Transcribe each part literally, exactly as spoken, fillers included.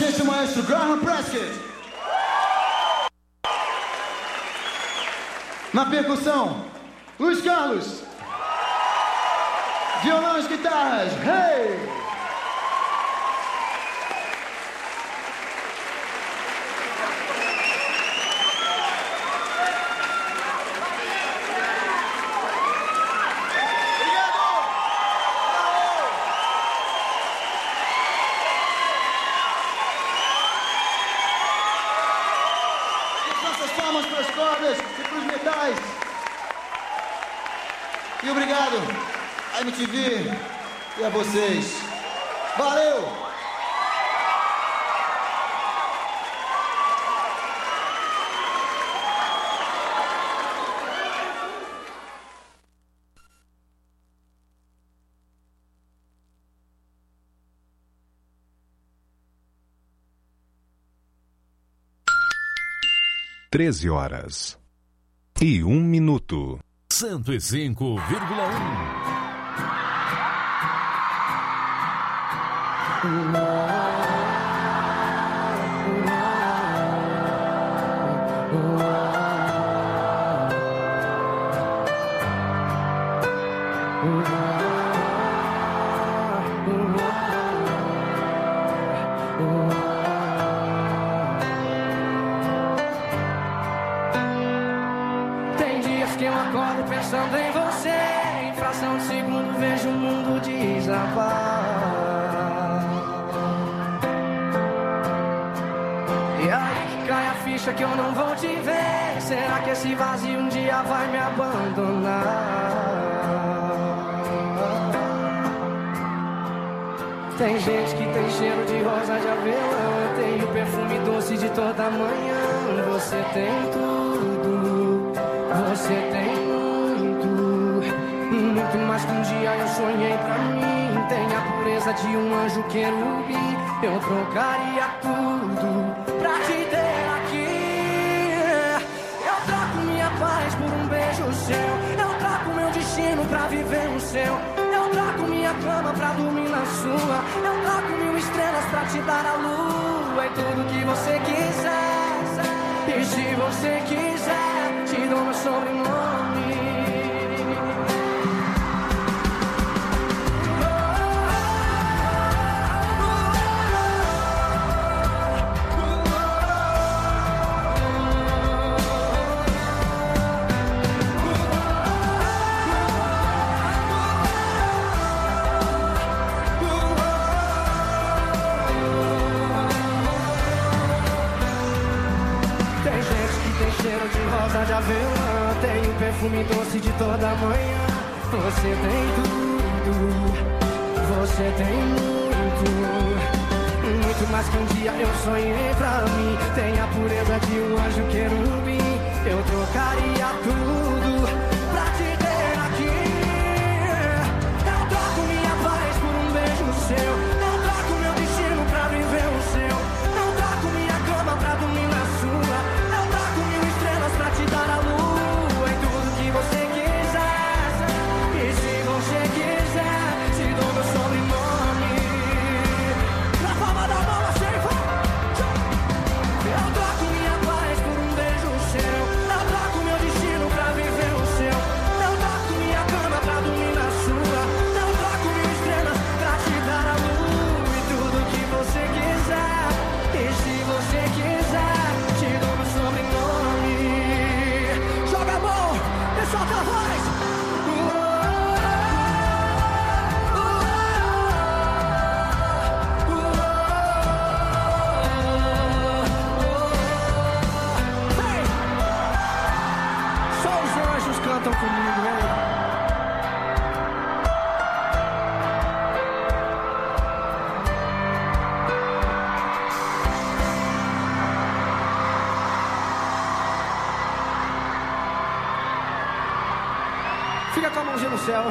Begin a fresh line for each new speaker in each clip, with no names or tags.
gente o maestro Graham Prescott. Na percussão, Luiz Carlos. Violão e guitarras, Hey! Palmas para as cordas e para os metais. E obrigado a M T V e a vocês. Valeu!
Treze horas e um minuto.
Cento e cinco vírgula um.
Pensando em você, em fração de segundo vejo o mundo desabar. E aí que cai a ficha que eu não vou te ver. Será que esse vazio um dia vai me abandonar? Tem gente que tem cheiro de rosa de avelã, tem o perfume doce de toda manhã. Você tem tudo, você tem muito mais que um dia eu sonhei pra mim. Tem a pureza de um anjo querubim. Eu trocaria tudo pra te ter aqui. Eu troco minha paz por um beijo seu. Eu troco meu destino pra viver no seu. Eu troco minha cama pra dormir na sua. Eu troco mil estrelas pra te dar a lua. E tudo que você quiser. E se você quiser, te dou meu sobrenome. Cheiro de rosa de avelã, tem o perfume doce de toda manhã. Você tem tudo, você tem muito, muito mais que um dia eu sonhei pra mim. Tem a pureza de um anjo querubim. Eu trocaria tudo pra te ter aqui. Eu troco minha paz por um beijo seu. Eu troco meu destino pra viver o seu. Eu troco minha cama pra dormir na sua. Pra te dar a lua e tudo que você quiser. E se você quiser, te dou meu sobrenome. Na palma da mão, assim vai. Eu troco minha paz por um beijo seu. Eu troco meu destino pra viver o seu. Eu troco minha cama pra dormir na sua. Eu troco mil estrelas pra te dar a lua e tudo que você quiser. E se você quiser, te dou meu sobrenome. Joga a mão e solta a voz. Hey! Só os anjos cantam comigo, hein? Fica com a mãozinha no céu.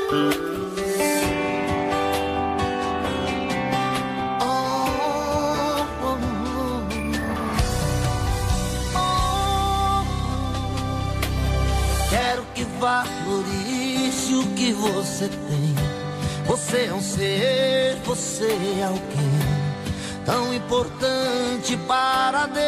Valorize o que você tem. Você é um ser, você é alguém tão importante para Deus.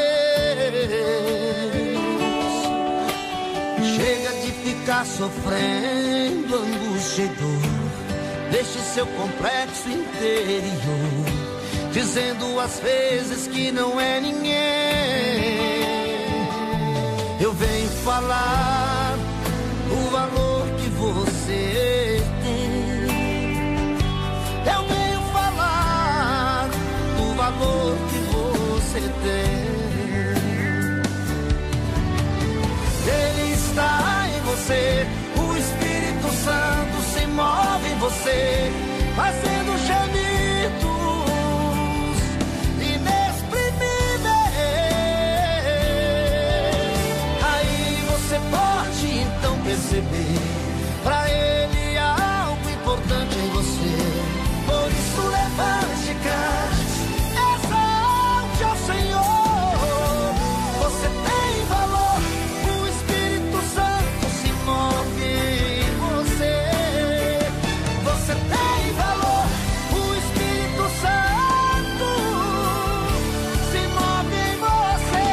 Chega de ficar sofrendo angústia e dor. Deixe seu complexo interior, dizendo às vezes que não é ninguém. Eu venho falar o valor que você tem. Eu venho falar do valor que você tem. Ele está em você, o Espírito Santo se move em você, fazendo gemidos inexprimíveis. Aí você pode então perceber, pra ele há algo importante em você. Por isso levante e cante, exalte ao Senhor. Você tem valor, o Espírito Santo se move em você. Você tem valor, o Espírito Santo se move em você.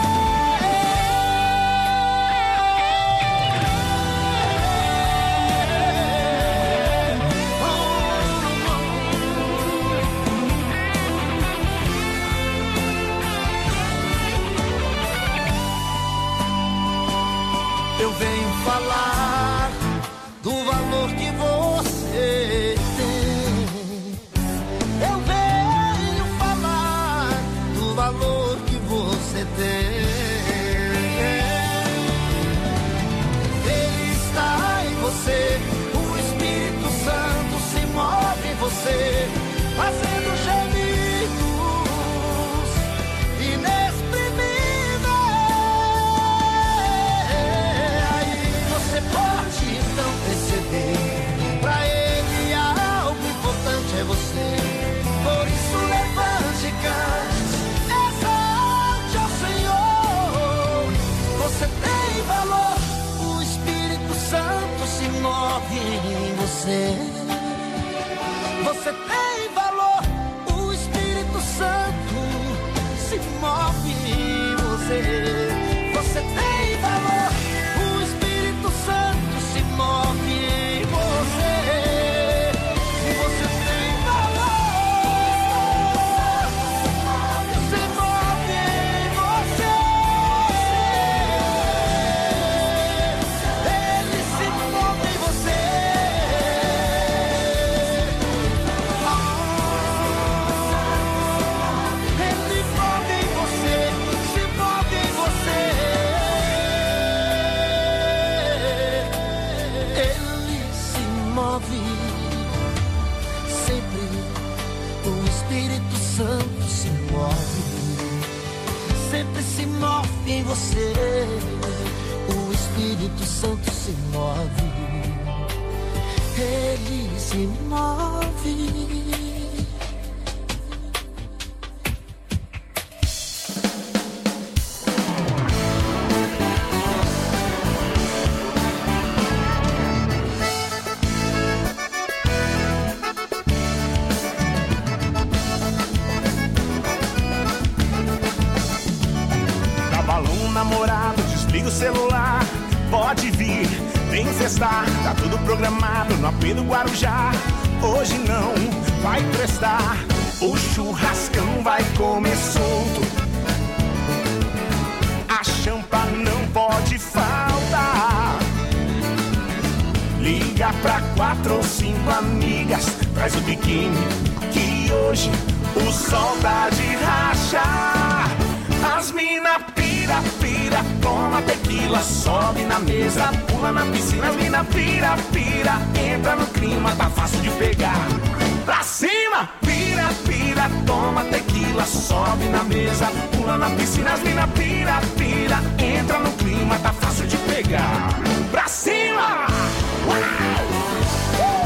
Eu venho falar do valor que você tem. Eu venho falar do valor que você tem. Ele está em você, o Espírito Santo se move em você, fazendo gemidos inexprimíveis. Você pode então perceber, pra ele há algo importante é você. Por isso levante e cante, exalte ao Senhor. Você tem valor, o Espírito Santo se move em você. Você tem valor, o Espírito Santo se move em você. Você tem valor, o Espírito Santo se move em você. Você tem valor, se move em você. Ele se move em você. Ele move em você, se move em você. Ele se move sempre, o Espírito Santo se move, sempre se move em você, o Espírito Santo se move, ele se move.
Namorado, desliga o celular, pode vir, vem festar, tá tudo programado no A P do Guarujá. Hoje não vai prestar, o churrascão vai comer solto, a champa não pode faltar. Liga pra quatro ou cinco amigas, traz o biquíni, que hoje o sol tá de rachar. As mina pira, pira, toma tequila, sobe na mesa, pula na piscina. As mina pira, pira, entra no clima, tá fácil de pegar. Pra cima, pira, pira, toma tequila, sobe na mesa, pula na piscina. As mina pira, pira, entra no clima, tá fácil de pegar. Pra cima! Uau!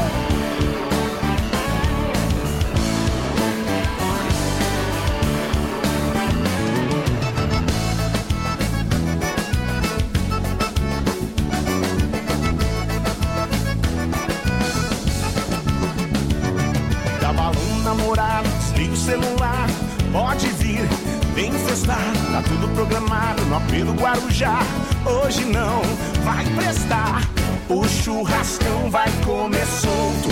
pode vir, vem festar, tá tudo programado no A P do Guarujá. Hoje não vai prestar, o churrascão vai comer solto,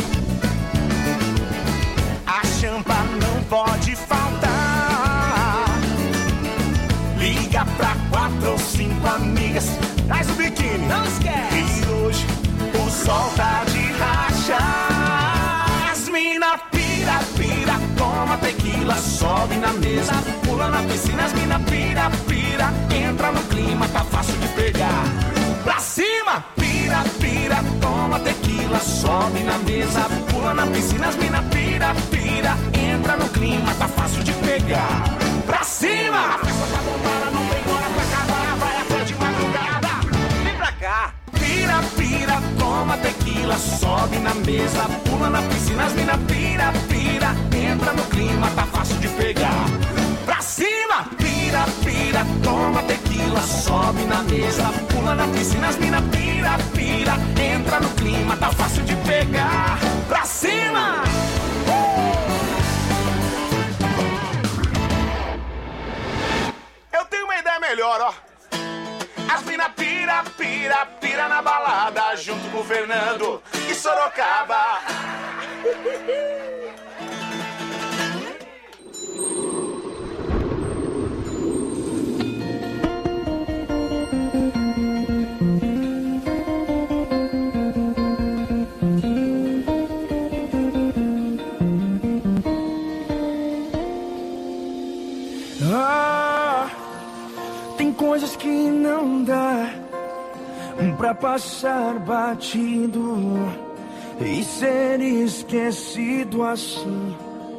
a champa não pode faltar. Liga pra quatro ou cinco amigas, traz o biquíni, não esquece, e hoje o sol tá de rachar. As mina pira, pira, toma tequila, sobe na mesa, pula na piscina. As mina pira, pira, entra no clima, tá fácil de pegar. Pra cima, pira, pira, toma tequila, sobe na mesa, pula na piscina. As mina pira, pira, entra no clima, tá fácil de pegar. Pra cima, a festa tá bombada, não tem hora pra acabar, vai até de madrugada. Vem pra cá. Pira, pira, toma tequila, sobe na mesa, pula na piscina. As mina pira, pira, entra no clima, tá fácil de pegar. Pra cima, pira, pira, toma tequila, sobe na mesa, pula na piscina. As mina pira, pira, entra no clima, tá fácil de pegar. Pra cima! Eu tenho uma ideia melhor, ó. As mina pira, pira, pira na balada, junto com o Fernando e Sorocaba.
Ah, tem coisas que não dá pra passar batido e ser esquecido assim.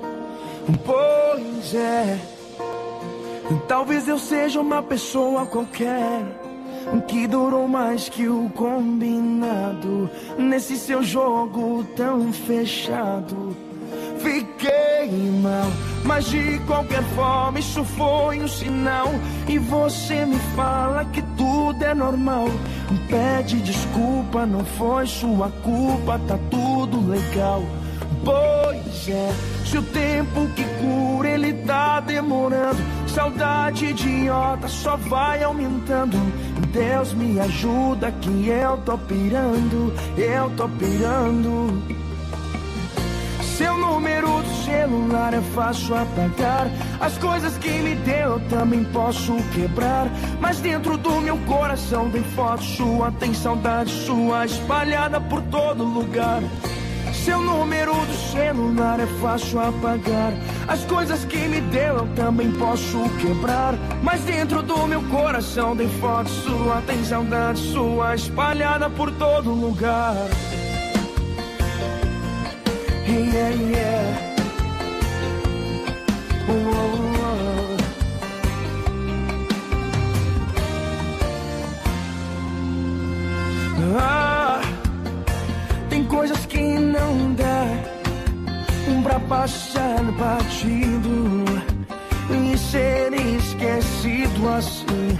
Pois é, talvez eu seja uma pessoa qualquer que durou mais que o combinado nesse seu jogo tão fechado. Fiquei mal, mas de qualquer forma isso foi um sinal. E você me fala que tudo é normal, pede desculpa, não foi sua culpa, tá tudo legal. Pois é, se o tempo que cura ele tá demorando, saudade idiota só vai aumentando. Deus me ajuda que eu tô pirando, eu tô pirando. Seu número do celular é fácil apagar, as coisas que me deu eu também posso quebrar, mas dentro do meu coração tem foto sua, tem saudade sua espalhada por todo lugar. Seu número do celular é fácil apagar, as coisas que me deu eu também posso quebrar, mas dentro do meu coração tem foto sua, tem saudade sua espalhada por todo lugar. Yeah, yeah. Oh, oh, oh. Ah, tem coisas que não dá pra passar batido e ser esquecido assim.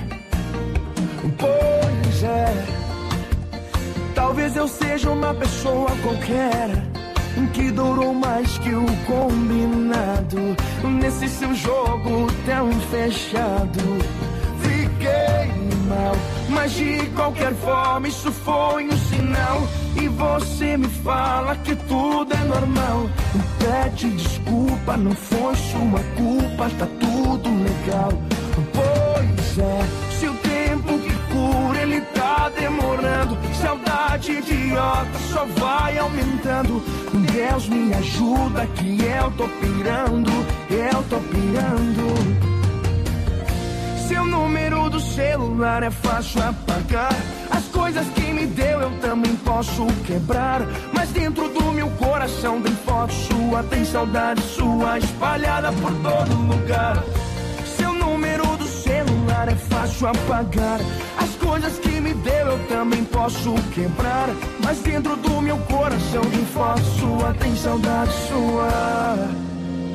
Pois é, talvez eu seja uma pessoa qualquer que durou mais que o combinado nesse seu jogo tão fechado. Fiquei mal, mas de qualquer forma isso foi um sinal. E você me fala que tudo é normal, pede desculpa, não foi sua culpa, tá tudo legal. Pois é, se o tempo que cura ele tá demorando, saudade idiota só vai aumentando. Deus me ajuda que eu tô pirando, eu tô pirando. Seu número do celular é fácil apagar, as coisas que me deu eu também posso quebrar, mas dentro do meu coração tem foto sua, tem saudade sua espalhada por todo lugar. Seu número do celular é fácil apagar, as coisas que me deu eu também posso quebrar, mas dentro do meu coração tem foto sua, tem saudade sua.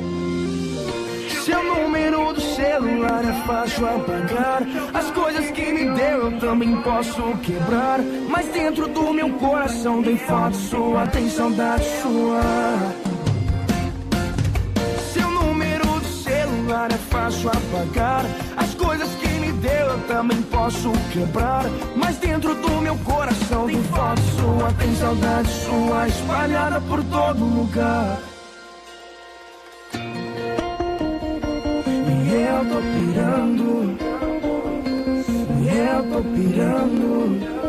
Seu número do celular é fácil apagar, as coisas que me deu eu também posso quebrar, mas dentro do meu coração tem foto sua, tem saudade sua. Seu número do celular é
posso apagar. As coisas que me deu eu também posso quebrar, mas dentro do meu coração tem foto sua, tem saudade sua espalhada por todo lugar. E eu tô pirando, e eu tô pirando.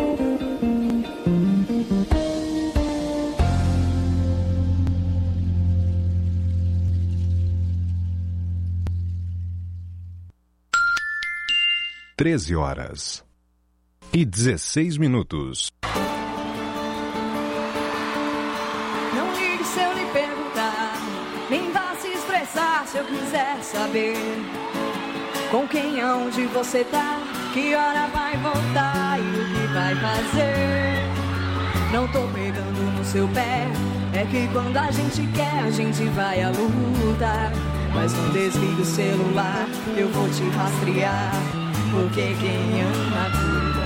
treze horas e dezesseis minutos.
Não ligue se eu lhe perguntar, nem vá se estressar se eu quiser saber com quem, aonde você tá, que hora vai voltar e o que vai fazer. Não tô pegando no seu pé, é que quando a gente quer a gente vai à luta. Mas não desligue o celular, eu vou te rastrear, porque quem ama cuida.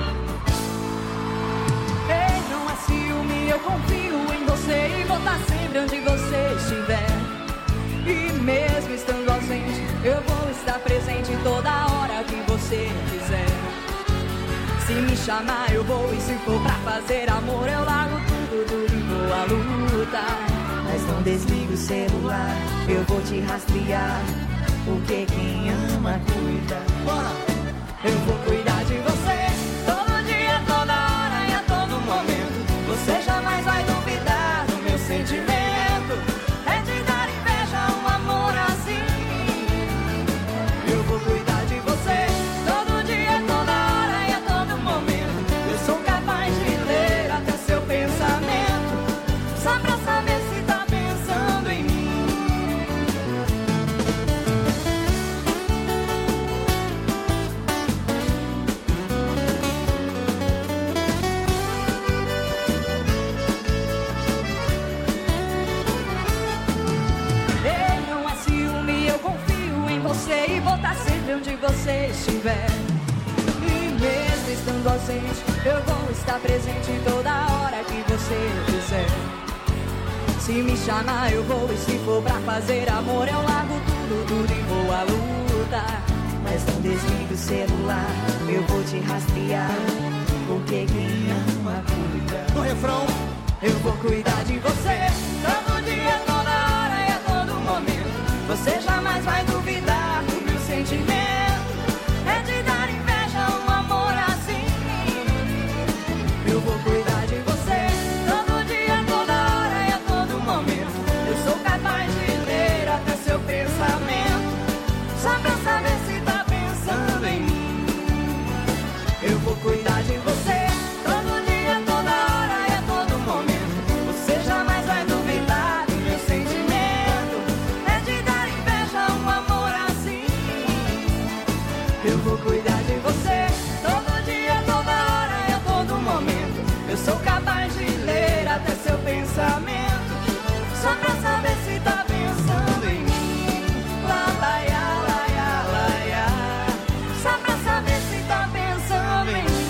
Ei, não é ciúme, eu confio em você e vou estar sempre onde você estiver. E mesmo estando ausente, eu vou estar presente toda hora que você quiser. Se me chamar eu vou, e se for pra fazer amor eu largo tudo, tudo e vou à luta. Mas não desligue o celular, eu vou te rastrear, porque quem ama cuida. Bora! Eu vou cuidar de você, todo dia, toda hora e a todo momento. Você jamais vai duvidar do meu sentimento. É de dar inveja um amor assim. Eu vou cuidar de você, todo dia, toda hora e a todo momento. Eu sou capaz de ler até seu pensamento, só pra saber se tá pensando em mim. E vou estar sempre onde você estiver. E mesmo estando ausente, eu vou estar presente toda hora que você quiser. Se me chamar eu vou, e se for pra fazer amor eu largo tudo, tudo e vou à luta. Mas não desligue o celular, eu vou te rastrear, porque quem ama cuida.
No refrão,
eu vou cuidar de você, todo dia, toda hora e a todo momento. Você jamais vai duvidar do meu sentimento. É de dar inveja um amor assim. Eu vou cuidar de você, todo dia, toda hora e a todo momento. Eu sou capaz de ler até seu pensamento, só pra saber se tá pensando em mim. Eu vou cuidar de você, todo dia, toda hora e a todo momento. Você jamais vai duvidar do meu sentimento. Eu vou cuidar de você, todo dia, toda hora e a todo momento. Eu sou capaz de ler até seu pensamento, só pra saber se tá pensando em mim. Lá, lá, ya, lá, ya, lá, ya. Só pra saber se tá pensando em mim.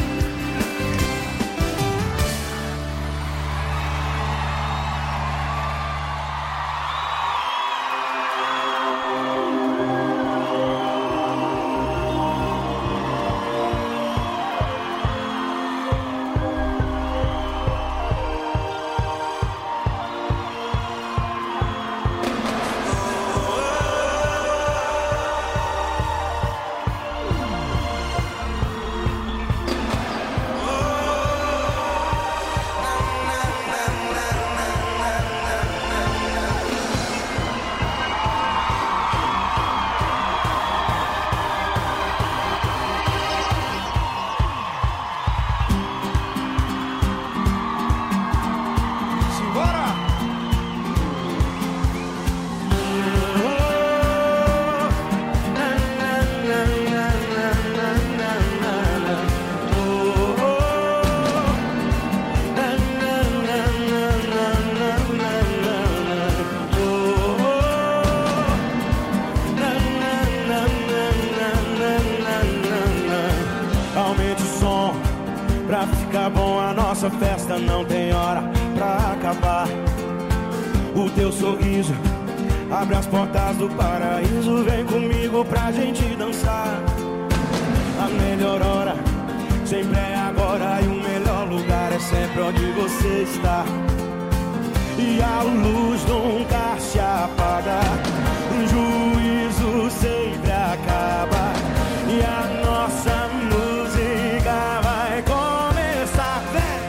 Nossa festa não tem hora pra acabar. O teu sorriso
Abre as portas do paraíso, vem comigo pra gente dançar. A melhor hora sempre é agora, e o melhor lugar é sempre onde você está. E a luz nunca se apaga, o juízo sempre acaba, e a nossa música vai começar.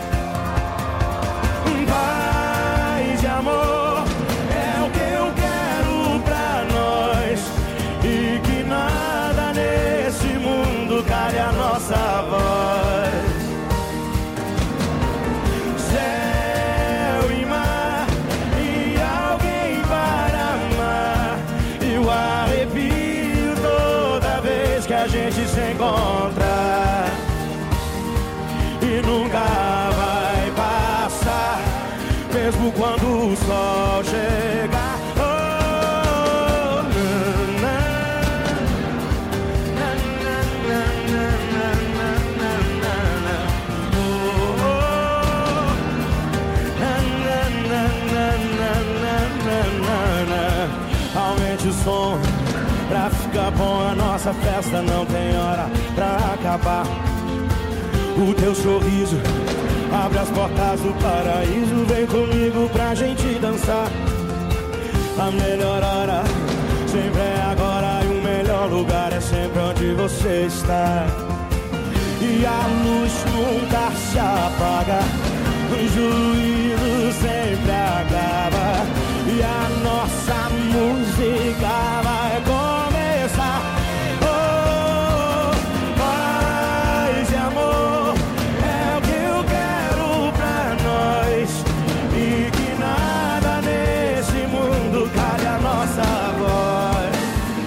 Paz e amor é o que eu quero pra nós, e que nada nesse mundo cale a nossa voz. Céu e mar e alguém para amar, e o arrepio toda vez que a gente se encontra, e nunca vai passar, mesmo quando o sol chegar. Oh, na, na, na, na, na, na, na, na, na. Oh, oh, na, na, na, na, na, na, na. Aumente o som pra ficar bom, a nossa festa não tem hora pra acabar. O teu sorriso abre as portas do paraíso, vem comigo pra gente dançar. A melhor hora sempre é agora, e o melhor lugar é sempre onde você está. E a luz nunca se apaga, o juízo sempre acaba, e a nossa música vai começar. Oh, paz e amor é o que eu quero pra nós, e que nada nesse mundo cale a nossa voz.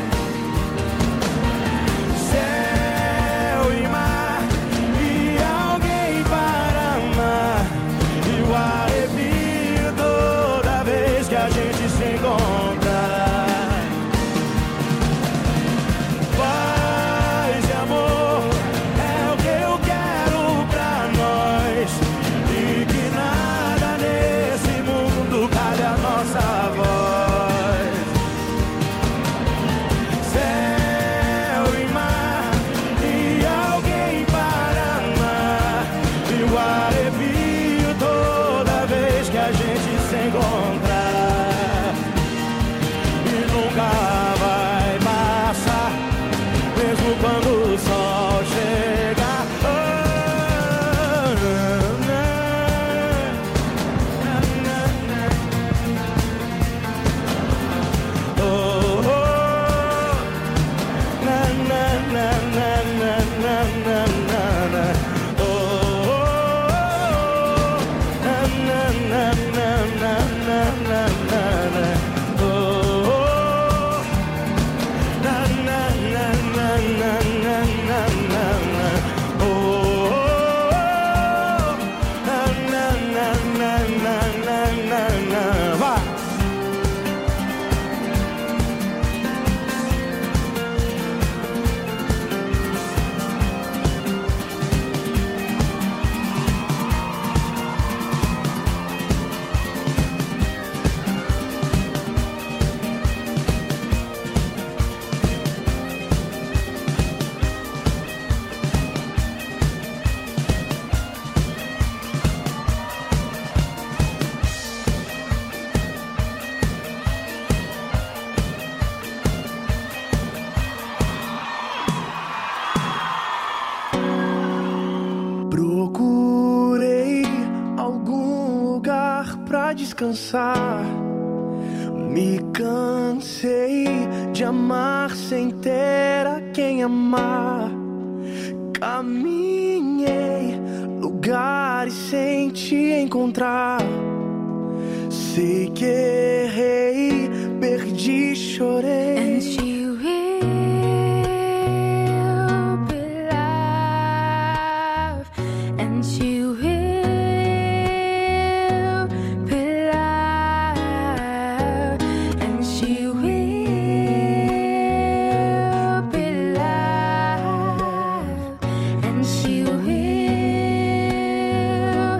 Céu e mar e alguém para amar, e o arrepio toda vez que a gente se encontra. Paz e amor é o que eu quero pra nós, e que nada nesse mundo cale a nossa voz. Céu e mar e alguém para amar, e o arrepio toda vez que a gente se encontra, e nunca vai passar, mesmo quando o sol chegar. Oh, na, na, na, na. Oh, oh, na, na, na, na, na, na, na, na. Oh, oh, na, na, na, na, na, na, na, na. Oh, oh, na, na, na, na, na, na, na, na. Oh, oh, na, na, na, na, na, na, na. Vai! Procurei algum lugar pra descansar. Me cansei de amar sem ter a quem amar. Caminhei lugares sem te encontrar. Sei que errei, perdi, chorei.
And she will be loved, and she will be loved, and she will be loved, and she will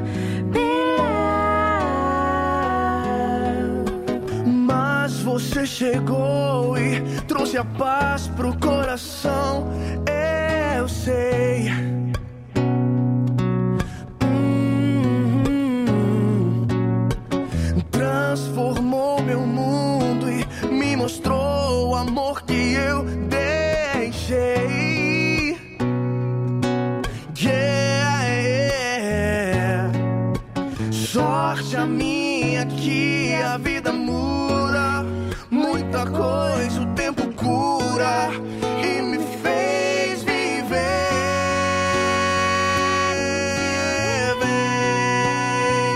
be loved.
Mas você chegou e trouxe a paz pro coração. Eu sei. Hum, transformou meu mundo e me mostrou o amor que eu deixei. Yeah, yeah. Sorte a minha que a vida muda. Muita coisa o tempo cura e me fez viver. Vem,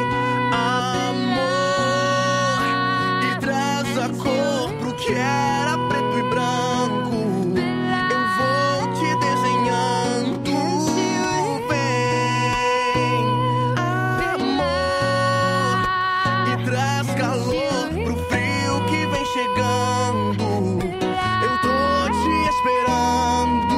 amor, e traz a cor pro que era preto e branco. Eu vou te desenhando. Vem, amor, e traz calor pro frio que vem chegando. Eu tô te esperando.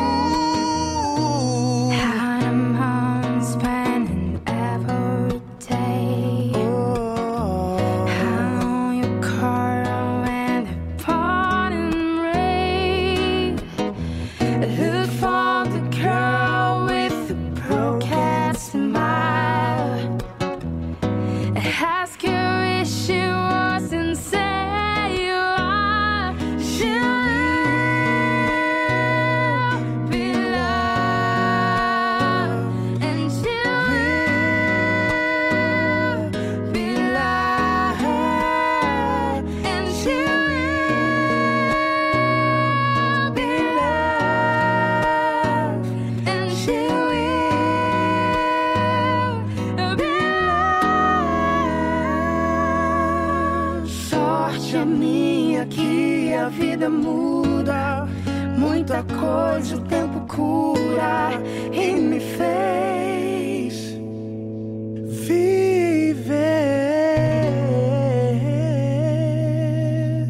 I'm home spending every day. I'm on your car when the pouring rain. Look for the girl with the broken smile. Ask her if she was insane. You are. She will be loved, and she will be loved, and she will be loved, and she will be loved. Sorte a minha que a vida muda. Muita coisa o tempo cura e me fez viver.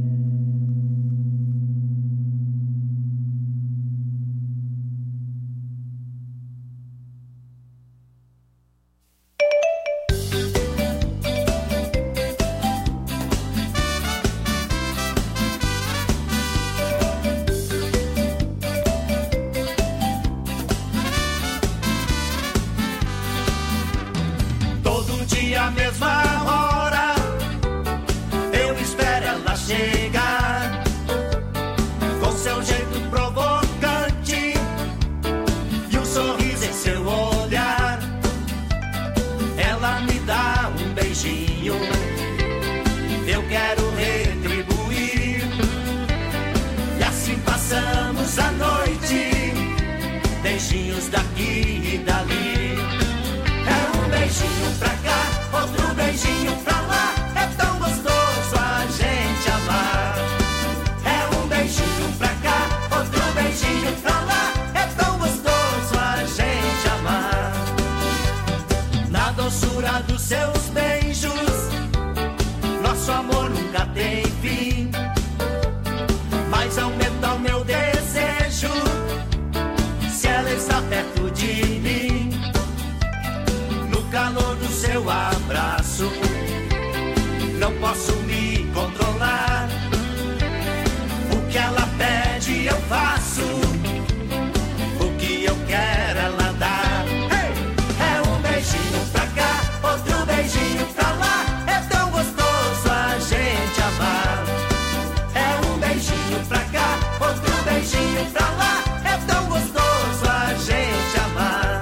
Todo dia, mesma hora, eu espero ela chegar. Com seu jeito provocante e um sorriso em seu olhar. Ela me dá um beijinho, eu quero retribuir. E assim passamos a noite, beijinhos daqui e dali. É um beijinho pra cá, outro beijinho pra lá. É tão gostoso a gente amar. É um beijinho pra cá, outro beijinho pra lá. É tão gostoso a gente amar. Na doçura dos seus beijos, nosso amor nunca tem fim. Mas aumenta o meu desejo se ela está perto de mim. No calor do seu abraço, não posso me controlar. O que ela pede eu faço, o que eu quero ela dá. É um beijinho pra cá, outro beijinho pra lá. É tão gostoso a gente amar. É um beijinho pra cá, outro beijinho pra lá. É tão gostoso a gente amar.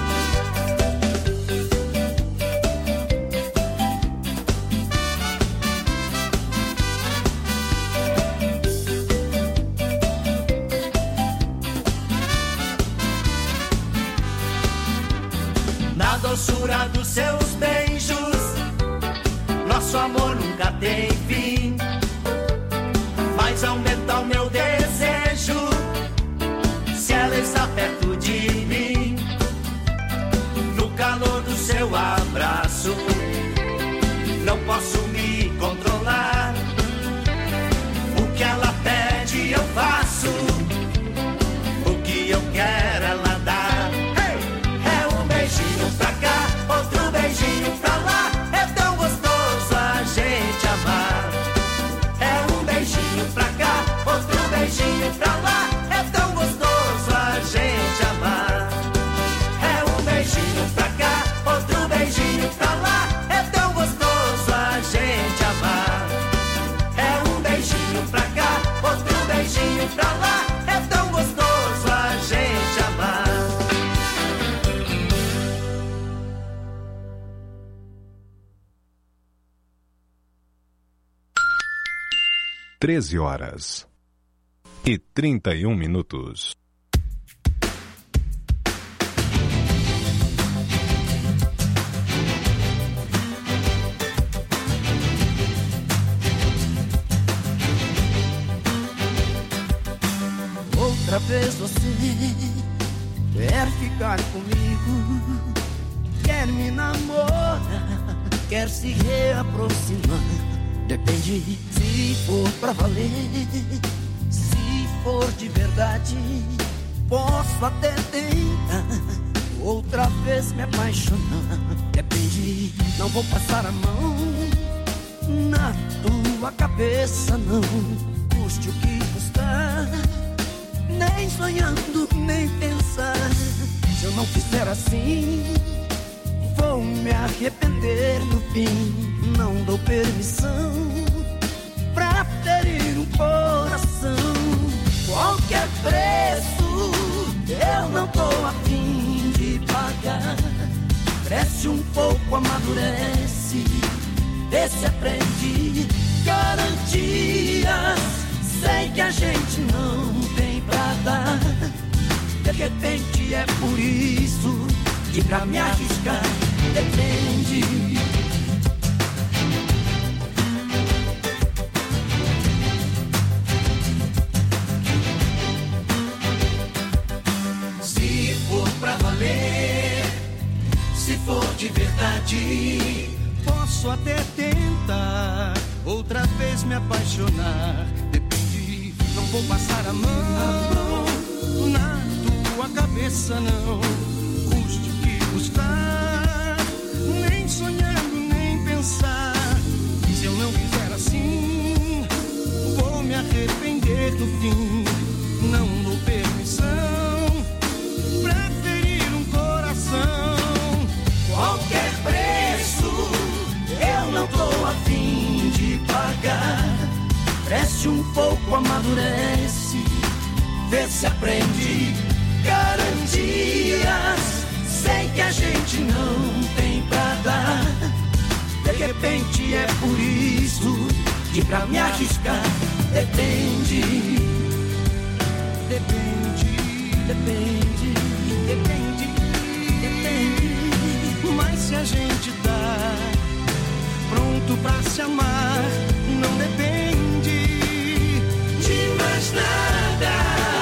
Na doçura dos seus beijos, nosso amor nunca tem fim. Mas aumenta o meu desejo se ela está perto de mim. No calor do seu abraço, não posso me controlar. O que ela pede eu faço, o que eu quero ela dá. É um beijinho pra cá, outro beijinho pra lá. É tão gostoso a gente amar. É um beijinho
treze horas e trinta e um minutos.
Outra vez você quer ficar comigo, quer me namorar, quer se reaproximar. Depende se for pra valer, se for de verdade, posso até tentar outra vez me apaixonar. Depende, não vou passar a mão na tua cabeça, não, custe o que custar. Nem sonhando, nem pensar. Se eu não fizer assim, vou me arrepender no fim. Não dou permissão pra ferir um coração. Qualquer preço eu não tô a fim de pagar. Cresce um pouco, amadurece, vê se aprende. Garantias, sei que a gente não tem pra dar. De repente é por isso que pra me arriscar depende. Se for pra valer, se for de verdade,
posso até tentar outra vez me apaixonar. Depende, não vou passar a mão na tua cabeça, não, custe o que custar. Nem sonhando, nem pensar. Se eu não fizer assim, vou me arrepender no fim. Não dou permissão pra ferir um coração.
Qualquer preço eu não tô a fim de pagar. Cresce um pouco, amadurece, vê se aprende. Garantias, sei que a gente não tem pra dar. De repente é por isso que pra me arriscar depende.
Depende, depende, depende, depende. Mas se a gente tá pronto pra se amar, não depende
de mais nada.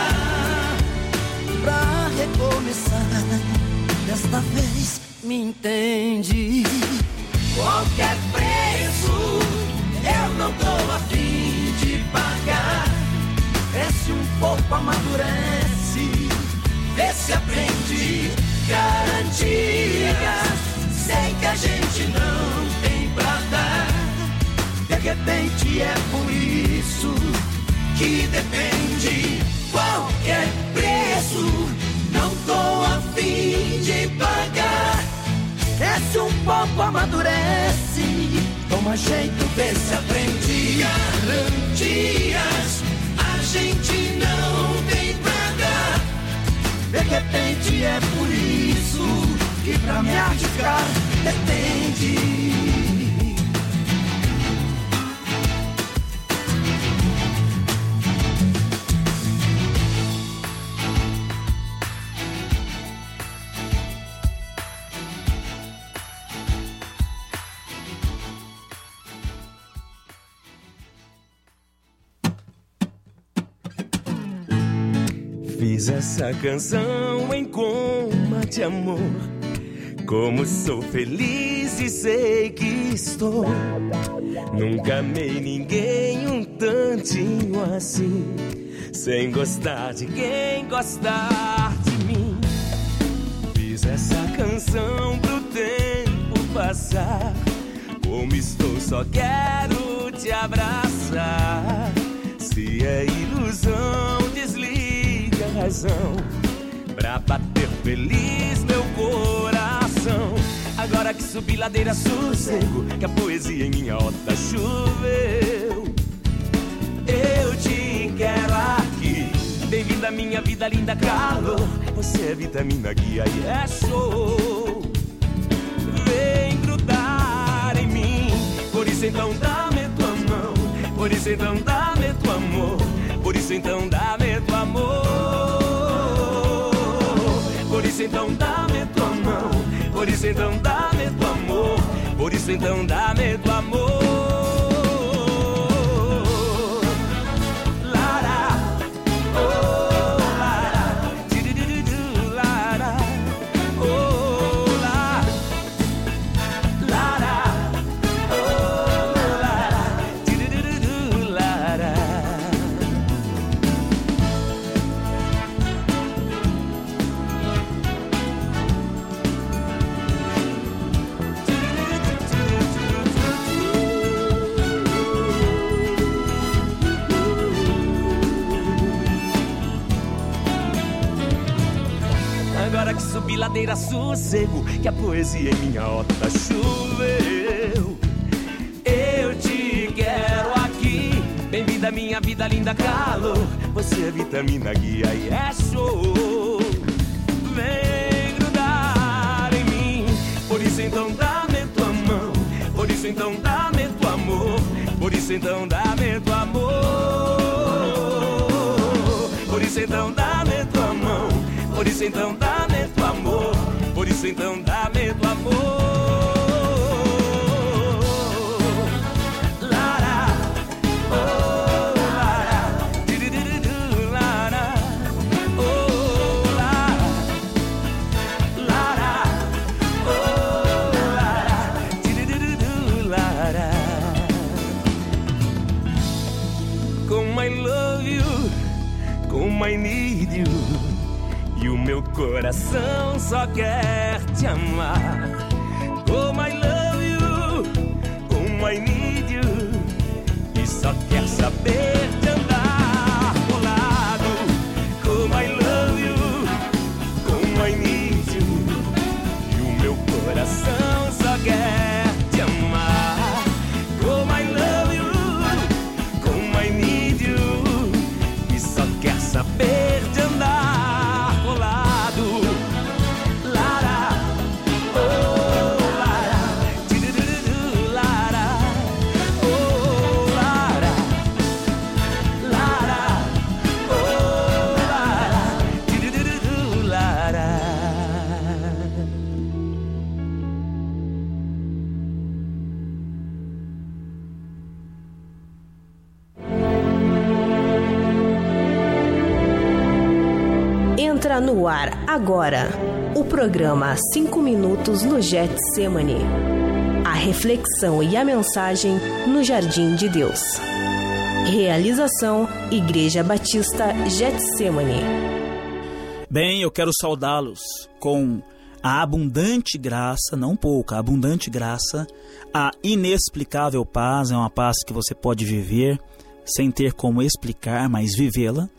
Pra recomeçar, desta vez me entende. Qualquer preço eu não tô a fim de pagar. Cresce um pouco, amadurece, vê se aprende. Garantias, sei que a gente não tem pra dar. De repente é por isso que depende. Qualquer preço não tô a fim de pagar. Cresce um pouco, amadurece, toma jeito, vê se aprende. Garantias, a gente não tem pra dar. De repente é por isso que pra me arriscar depende.
Fiz essa canção em coma de amor. Como sou feliz e sei que estou. Nunca amei ninguém um tantinho assim, sem gostar de quem gostar de mim. Fiz essa canção pro tempo passar. Como estou, só quero te abraçar. Se é ilusão, desliga a razão pra bater feliz meu coração. Agora que subi ladeira, sossego, que a poesia em minha horta choveu. Eu te quero aqui, bem-vinda à minha vida, linda calor. Você é vitamina, guia e é show. Vem grudar em mim, por isso então dá-me tua mão. Por isso então dá-me por isso então dá-me tua amor. Por isso então dá-me tua mão, por isso então dá-me tua amor, por isso então dá-me tua amor. Agora que subi ladeira sossego, que a poesia em minha horta choveu, eu te quero aqui. Bem-vinda minha vida, linda calor. Você é vitamina, guia e é show. Vem grudar em mim, por isso então dá-me tua mão, por isso então dá-me tua amor, por isso então dá-me tua amor, por isso então dá-me tua mão, por isso então dá-me tua amor, por isso então dá-me tua amor. Lara, oh lara, dirididu, lara, oh lara, lara, oh lara, dirididu, lara. Como I love you, como I need you, e o meu coração só quer te amar. Como I love you, como I need you, e só quer saber de andar colado. Como I love you, como I need you, e o meu coração só quer te amar. Como I love you, como I need you, e só quer saber de andar.
Entra no ar agora o programa cinco minutos no Getsemane. A reflexão e a mensagem no Jardim de Deus. Realização Igreja Batista Getsemane.
Bem, eu quero saudá-los com a abundante graça, não pouca, a abundante graça, a inexplicável paz. É uma paz que você pode viver sem ter como explicar, mas vivê-la.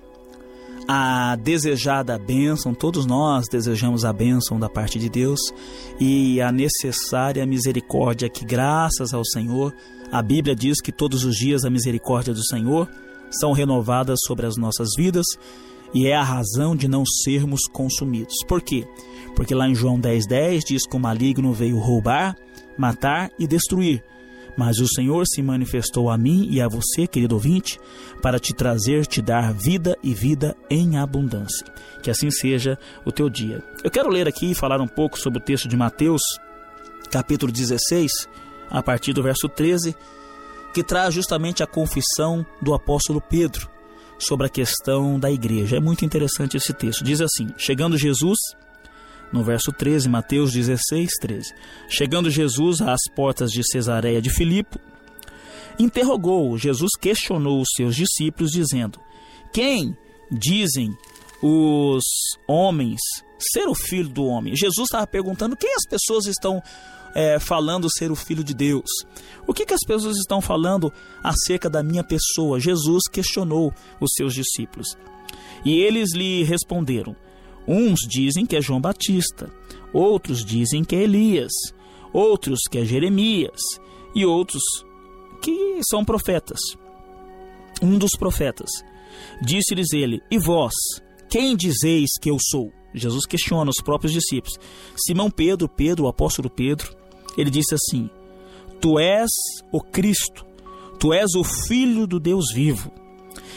A desejada bênção, todos nós desejamos a bênção da parte de Deus, e a necessária misericórdia que, graças ao Senhor, a Bíblia diz que todos os dias a misericórdia do Senhor são renovadas sobre as nossas vidas, e é a razão de não sermos consumidos. Por quê? Porque lá em João dez, dez diz que o maligno veio roubar, matar e destruir. Mas o Senhor se manifestou a mim e a você, querido ouvinte, para te trazer, te dar vida e vida em abundância. Que assim seja o teu dia. Eu quero ler aqui e falar um pouco sobre o texto de Mateus, capítulo dezesseis, a partir do verso treze, que traz justamente a confissão do apóstolo Pedro sobre a questão da igreja. É muito interessante esse texto. Diz assim: chegando Jesus... No verso treze, Mateus dezesseis, treze. Chegando Jesus às portas de Cesareia de Filipe, interrogou, Jesus questionou os seus discípulos, dizendo: quem dizem os homens ser o Filho do Homem? Jesus estava perguntando quem as pessoas estão é, falando ser o Filho de Deus. O que, que as pessoas estão falando acerca da minha pessoa? Jesus questionou os seus discípulos. E eles lhe responderam: uns dizem que é João Batista, outros dizem que é Elias, outros que é Jeremias, e outros que são profetas. Um dos profetas. Disse-lhes ele: e vós, quem dizeis que eu sou? Jesus questiona os próprios discípulos. Simão Pedro, Pedro, o apóstolo Pedro, ele disse assim: tu és o Cristo, tu és o Filho do Deus vivo.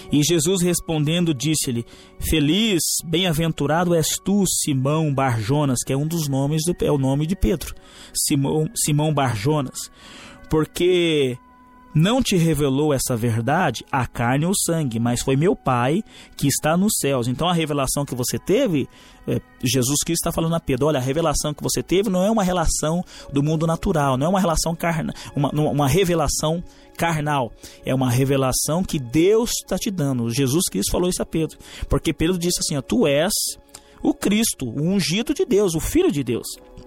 E Jesus respondendo disse-lhe: Feliz, bem-aventurado és tu, Simão Barjonas, que é um dos nomes, do, é o nome de Pedro, Simão, Simão Barjonas, porque não te revelou essa verdade a carne ou sangue, mas foi meu Pai que está nos céus. Então a revelação que você teve, é, Jesus Cristo está falando a Pedro: olha, a revelação que você teve não é uma relação do mundo natural, não é uma relação carnal, uma, uma revelação carnal, é uma revelação que Deus está te dando. Jesus Cristo falou isso a Pedro, porque Pedro disse assim: ó, tu és o Cristo, o ungido de Deus, o Filho de Deus.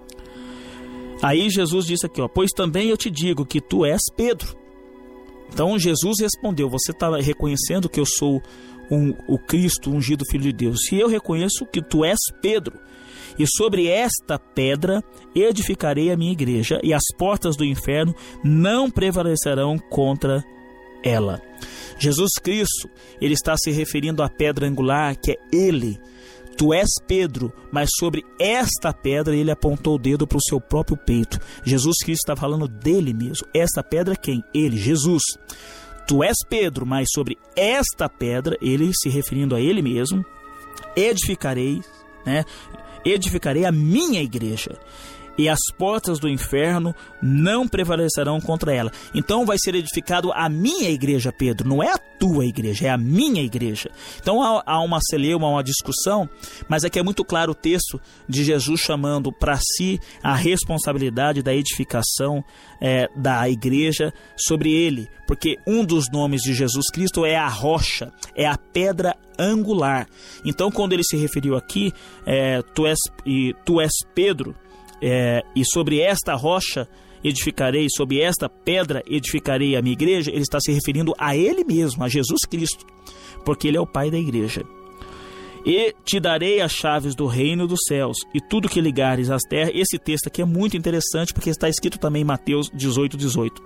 Aí Jesus disse aqui, ó, pois também eu te digo que tu és Pedro. Então Jesus respondeu: você está reconhecendo que eu sou um, o Cristo, o ungido Filho de Deus, e eu reconheço que tu és Pedro, e sobre esta pedra edificarei a minha igreja, e as portas do inferno não prevalecerão contra ela. Jesus Cristo, ele está se referindo à pedra angular, que é ele. Tu és Pedro, mas sobre esta pedra ele apontou o dedo para o seu próprio peito. Jesus Cristo está falando dele mesmo. Esta pedra quem? Ele, Jesus. Tu és Pedro, mas sobre esta pedra, ele se referindo a ele mesmo, edificarei, né? Edificarei a minha igreja, e as portas do inferno não prevalecerão contra ela. Então vai ser edificado a minha igreja, Pedro, não é a tua igreja, é a minha igreja. Então há, há uma celeuma, uma discussão, mas aqui é muito claro o texto de Jesus chamando para si a responsabilidade da edificação é, da igreja sobre ele, porque um dos nomes de Jesus Cristo é a rocha, é a pedra angular. Então quando ele se referiu aqui, é, tu, és, e, tu és Pedro, É, e sobre esta rocha edificarei, sobre esta pedra edificarei a minha igreja, ele está se referindo a ele mesmo, a Jesus Cristo, porque ele é o Pai da igreja. E te darei as chaves do reino dos céus, e tudo que ligares às terras. Esse texto aqui é muito interessante, porque está escrito também em Mateus dezoito, dezoito.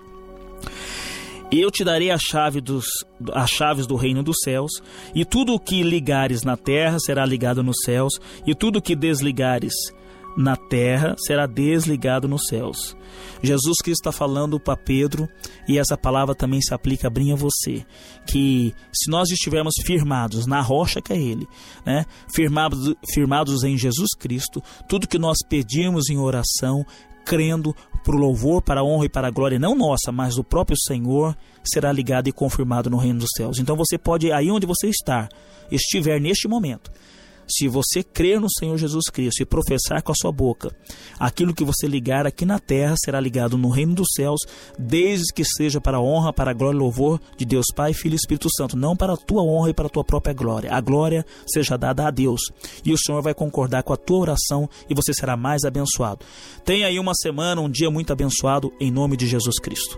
Eu te darei a chave dos, as chaves do reino dos céus, e tudo o que ligares na terra será ligado nos céus, e tudo o que desligares na terra será desligado nos céus. Jesus Cristo está falando para Pedro, e essa palavra também se aplica a mim e a você, que se nós estivermos firmados na rocha que é ele, né? firmados, firmados em Jesus Cristo, tudo que nós pedimos em oração, crendo para o louvor, para a honra e para a glória, não nossa, mas do próprio Senhor, será ligado e confirmado no reino dos céus. Então você pode, aí onde você está, estiver neste momento, se você crer no Senhor Jesus Cristo e professar com a sua boca, aquilo que você ligar aqui na terra será ligado no reino dos céus, desde que seja para a honra, para a glória e louvor de Deus Pai, Filho e Espírito Santo, não para a tua honra e para a tua própria glória. A glória seja dada a Deus, e o Senhor vai concordar com a tua oração, e você será mais abençoado. Tenha aí uma semana, um dia muito abençoado, em nome de Jesus Cristo.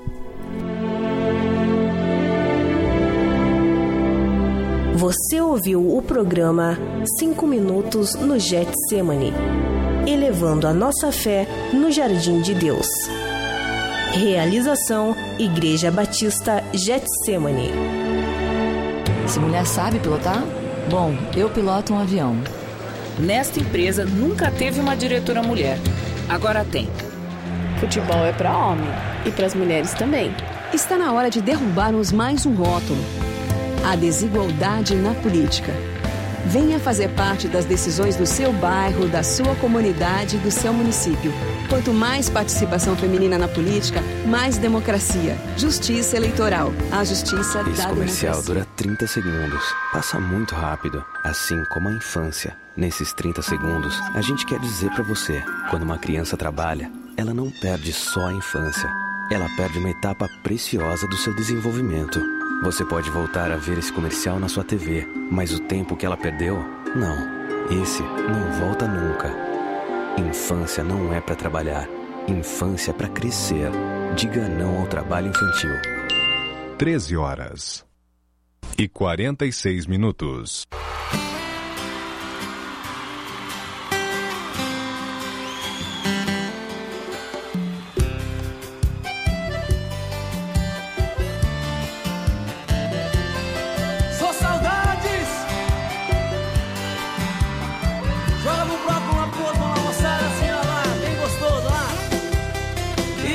Você ouviu o programa cinco minutos no Getsemane, elevando a nossa fé no Jardim de Deus. Realização Igreja Batista Getsemane.
Essa mulher sabe pilotar? Bom, eu piloto um avião.
Nesta empresa nunca teve uma diretora mulher. Agora tem.
Futebol é para homem e para as mulheres também.
Está na hora de derrubarmos mais um rótulo: a desigualdade na política. Venha fazer parte das decisões do seu bairro, da sua comunidade, do seu município. Quanto mais participação feminina na política, mais democracia. Justiça eleitoral. A justiça da
Esse comercial
democracia.
dura trinta segundos. Passa muito rápido, assim como a infância. Nesses trinta segundos, a gente quer dizer pra você: quando uma criança trabalha, ela não perde só a infância. Ela perde uma etapa preciosa do seu desenvolvimento. Você pode voltar a ver esse comercial na sua T V, mas o tempo que ela perdeu, não. Esse não volta nunca. Infância não é para trabalhar. Infância é para crescer. Diga não ao trabalho infantil.
treze horas e quarenta e seis minutos.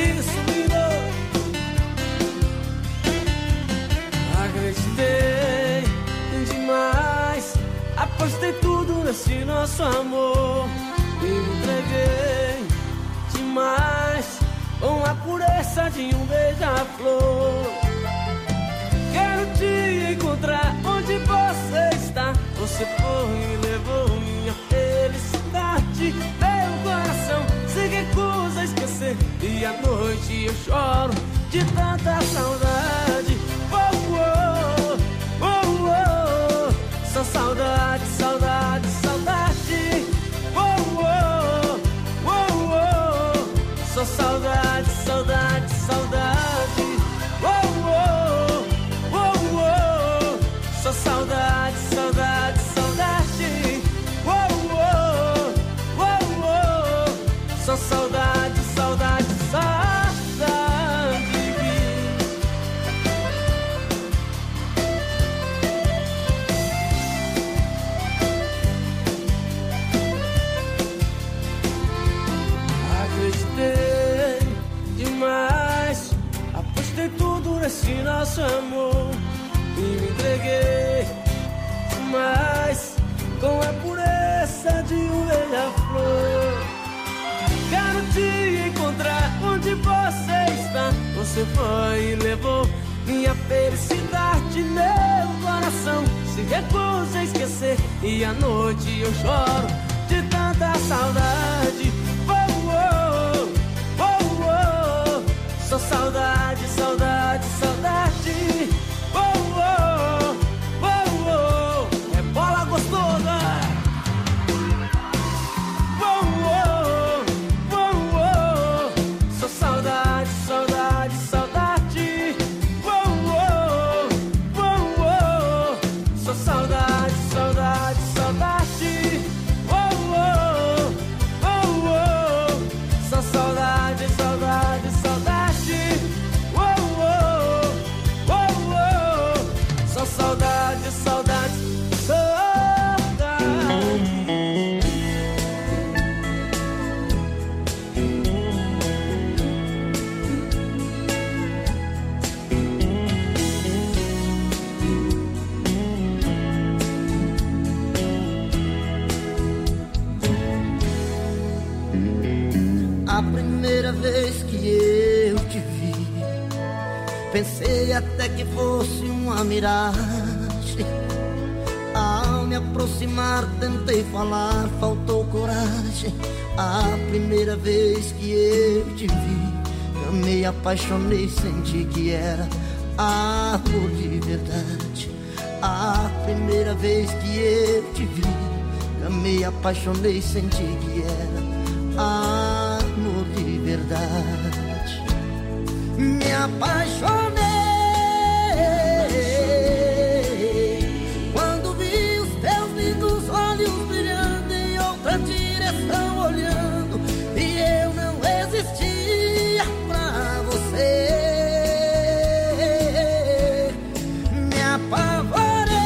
Acreditei
de um beija-flor. Quero te encontrar onde você está. Você foi e levou minha felicidade. Meu coração se recusa a esquecer, e à noite eu choro de tanta saudade. Oh, oh, oh, oh. Só saudade, saudade, saudade. Oh, oh, oh, oh. Só saudade, saudade, saudade. Oh, oh, oh, oh. Só saudade, saudade, saudade. Oh, oh, oh, oh. Só saudade, saudade, saudade. Esse nosso amor e me entreguei, mas com a pureza de um beija-flor. Quero te encontrar onde você está. Você foi e levou minha felicidade. Meu coração se recusa a esquecer, e à noite eu choro de tanta saudade. Oh, oh, oh, oh. Só saudade, saudade, saudade. Oh, oh, oh, oh. É bola gostosa. Oh, oh, oh, oh. Só saudade, saudade, saudade. Oh, oh, oh, oh. Só saudade, saudade, saudade. Oh, oh, oh, oh. Só saudade, saudade, saudade. Saudade, saudade, saudade.
A primeira vez que eu te vi, pensei até que fosse uma miragem. Ao me aproximar tentei falar, faltou coragem. A primeira vez que eu te vi, eu me apaixonei, senti que era amor de verdade. A primeira vez que eu te vi, eu me apaixonei, senti que era amor de verdade. Me apaixonei quando vi os teus lindos olhos brilhando em outra direção olhando, e eu não existia pra você. Me apavorei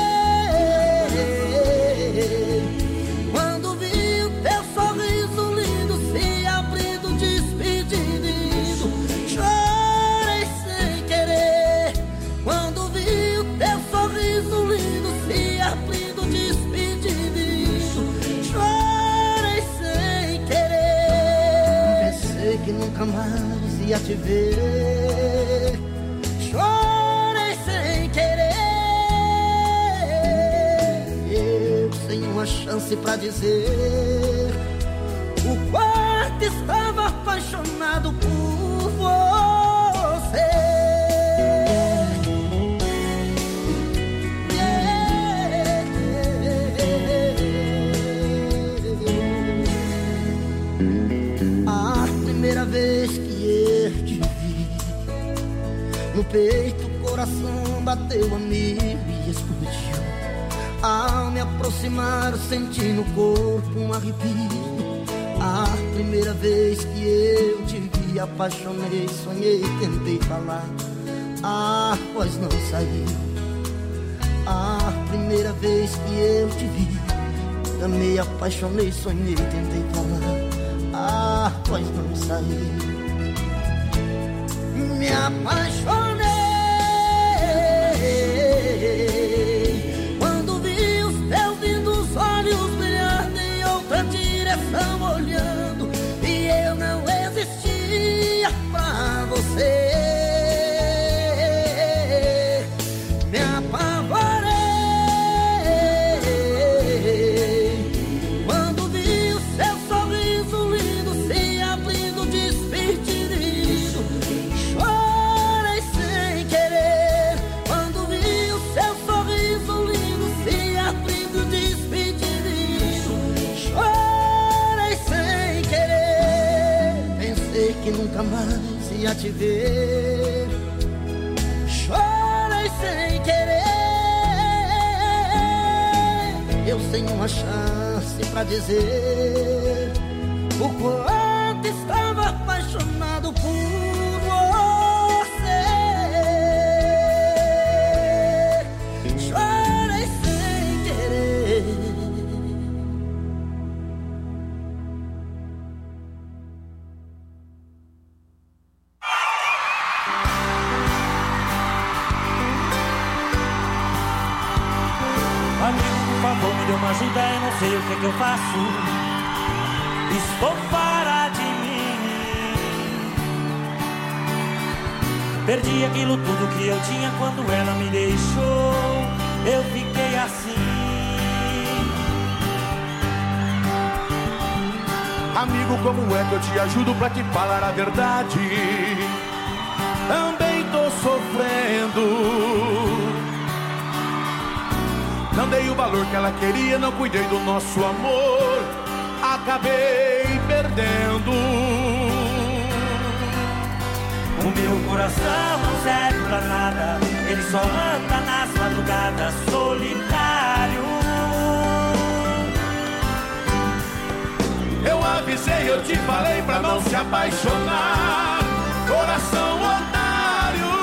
quando vi o teu sorriso lindo se abrindo, despedindo. Chorei sem querer quando vi o teu sorriso lindo se abrindo, despedindo. Chorei sem querer, pensei que nunca mais ia te ver. Chorei sem querer, eu sem uma chance pra dizer o quanto estava apaixonado por você. A primeira vez que eu te vi, no peito o coração bateu a mil e explodiu. Ao me aproximar senti no corpo um arrepio. A primeira vez que eu te vi, apaixonei, sonhei, tentei falar, a voz não saiu. A primeira vez que eu te vi, eu me apaixonei, sonhei, tentei falar, a voz não saiu. Me apaixonei quando vi os teus lindos olhos brilhando em outra direção olhando, e eu não existia pra você. que nunca mais ia te ver. Chorei sem querer, eu sem uma chance pra dizer o quanto estava apaixonado por você. Chorei sem querer.
Amigo, por favor, me dê uma ajuda, eu não sei o que é que eu faço. Estou fora de mim. Perdi aquilo tudo que eu tinha quando ela me deixou. Eu fiquei assim.
Amigo, como é que eu te ajudo pra te falar a verdade? Também tô sofrendo. Não dei o valor que ela queria, não cuidei do nosso amor. Acabei perdendo.
O meu coração não serve pra nada, ele só anda nas madrugadas solitário.
Eu avisei, eu te falei pra não se apaixonar. Coração otário.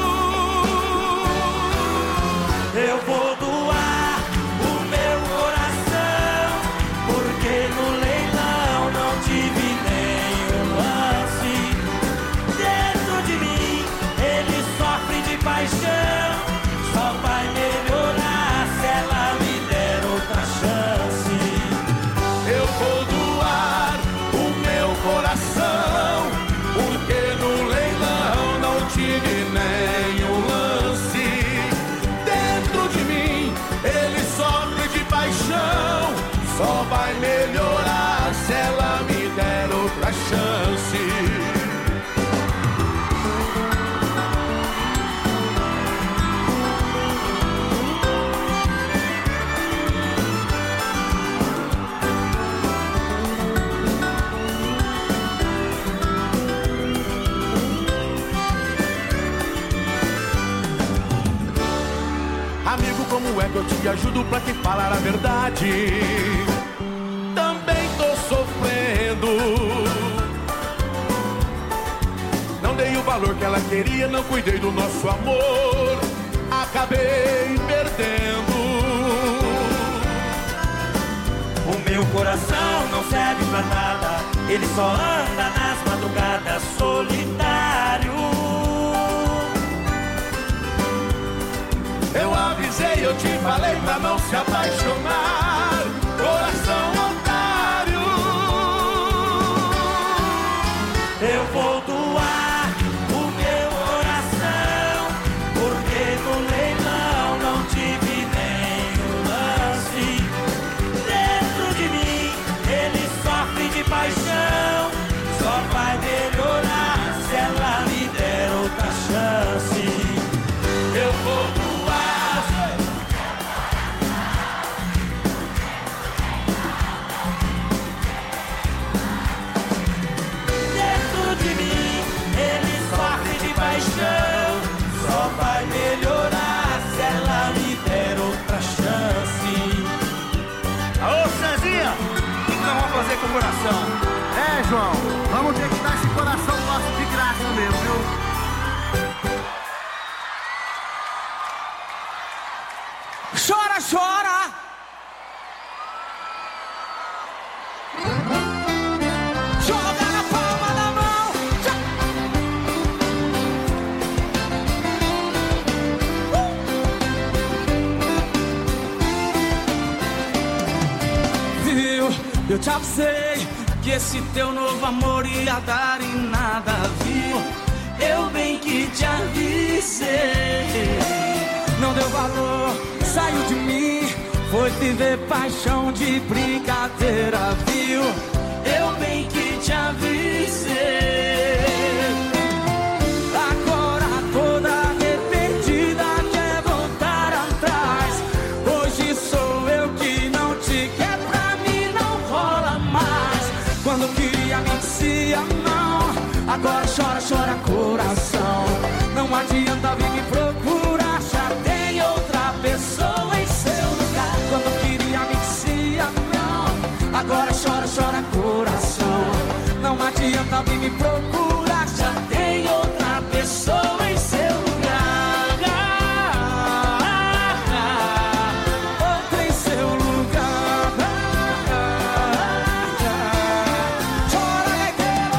Eu vou doar o meu coração, porque no leilão não tive nenhum lance. Dentro de mim ele sofre de paixão. Só vai melhorar se ela me der outra chance.
Eu vou doar o meu coração, porque no leilão não tive nenhum lance. Dentro de mim ele sofre de paixão. Só vai melhorar se ela me der outra chance. Amigo, como é que eu te ajudo pra te falar a verdade? Também tô sofrendo. Não dei o valor que ela queria, não cuidei do nosso amor. Acabei perdendo.
O meu coração não serve pra nada, ele só anda nas madrugadas solitário.
Eu avisei, eu te falei pra não se apaixonar. Coração otário.
Eu vou doar o meu coração, porque no leilão não tive nenhum lance. Dentro de mim ele sofre de paixão. Só vai melhorar se ela me der outra chance. Eu vou doar. Só vai melhorar se ela me der outra chance.
Alô, Cezinha, o que nós vamos fazer com o coração? É, João, vamos ter que dar esse coração nosso de graça mesmo, viu?
Chora, chora!
Eu te avisei que esse teu novo amor ia dar em nada, viu? Eu bem que te avisei. Não deu valor, saiu de mim, foi viver paixão de brincadeira, viu? Eu bem que te avisei. Agora toda arrependida quer voltar atrás. Hoje sou eu que não te quero. Quando queria me dizia não, agora chora, chora coração. Não adianta vir me procurar, já tem outra pessoa em seu lugar. Quando queria me dizia não, agora chora, chora coração. Não adianta vir me procurar, já tem outra pessoa em seu lugar. Outra em seu lugar. Chora, gaiteiro.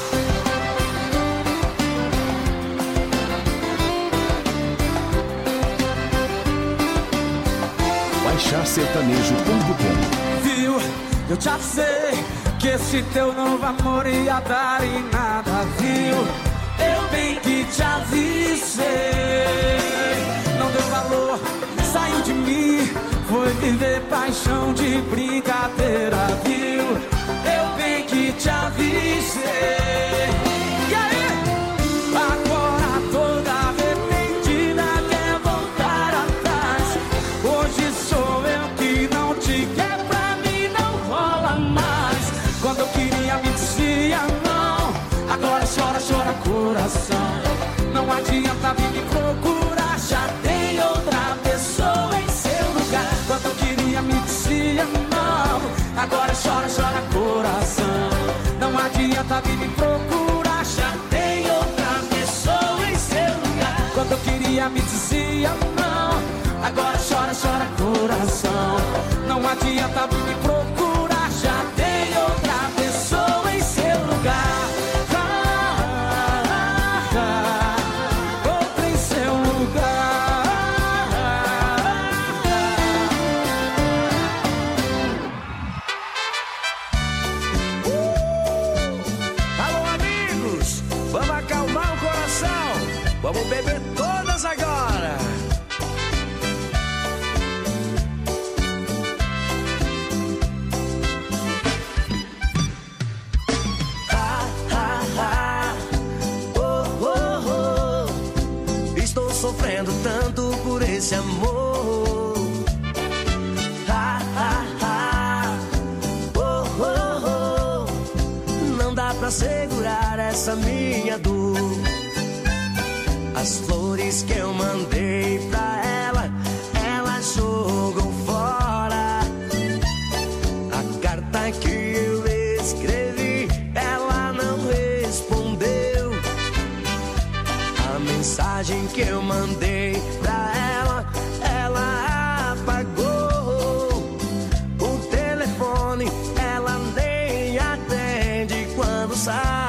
baixar sertanejo ponto com.
Viu, eu te avisei que esse teu novo amor ia dar em nada, viu? Eu bem que te avisei. Não deu valor, saiu de mim, foi viver paixão de brincadeira, viu? Eu bem que te avisei. E aí? Agora toda arrependida quer voltar atrás. Hoje sou eu que não te quero, pra mim não rola mais. Quando eu queria me dizia não, agora chora, chora coração. Não adianta vir me procurar, já tem outra pessoa em seu lugar. Quando eu queria me dizia não, agora chora, chora coração. Não adianta vir me procurar, já tem outra pessoa em seu lugar. Quando eu queria me dizia não, agora chora, chora coração. Não adianta vir me procurar, já tem outra pessoa em seu lugar. Outra em seu lugar.
Alô, amigos, vamos acalmar o coração. Vamos beber todas agora. Ah, ah, ah. Oh, oh, oh. Estou sofrendo tanto por esse amor. Ah, ah, ah. Oh, oh, oh. Não dá pra segurar essa minha dor. As flores que eu mandei pra ela, ela jogou fora. A carta que eu escrevi, ela não respondeu. A mensagem que eu mandei pra ela, ela apagou. O telefone ela nem atende quando sai.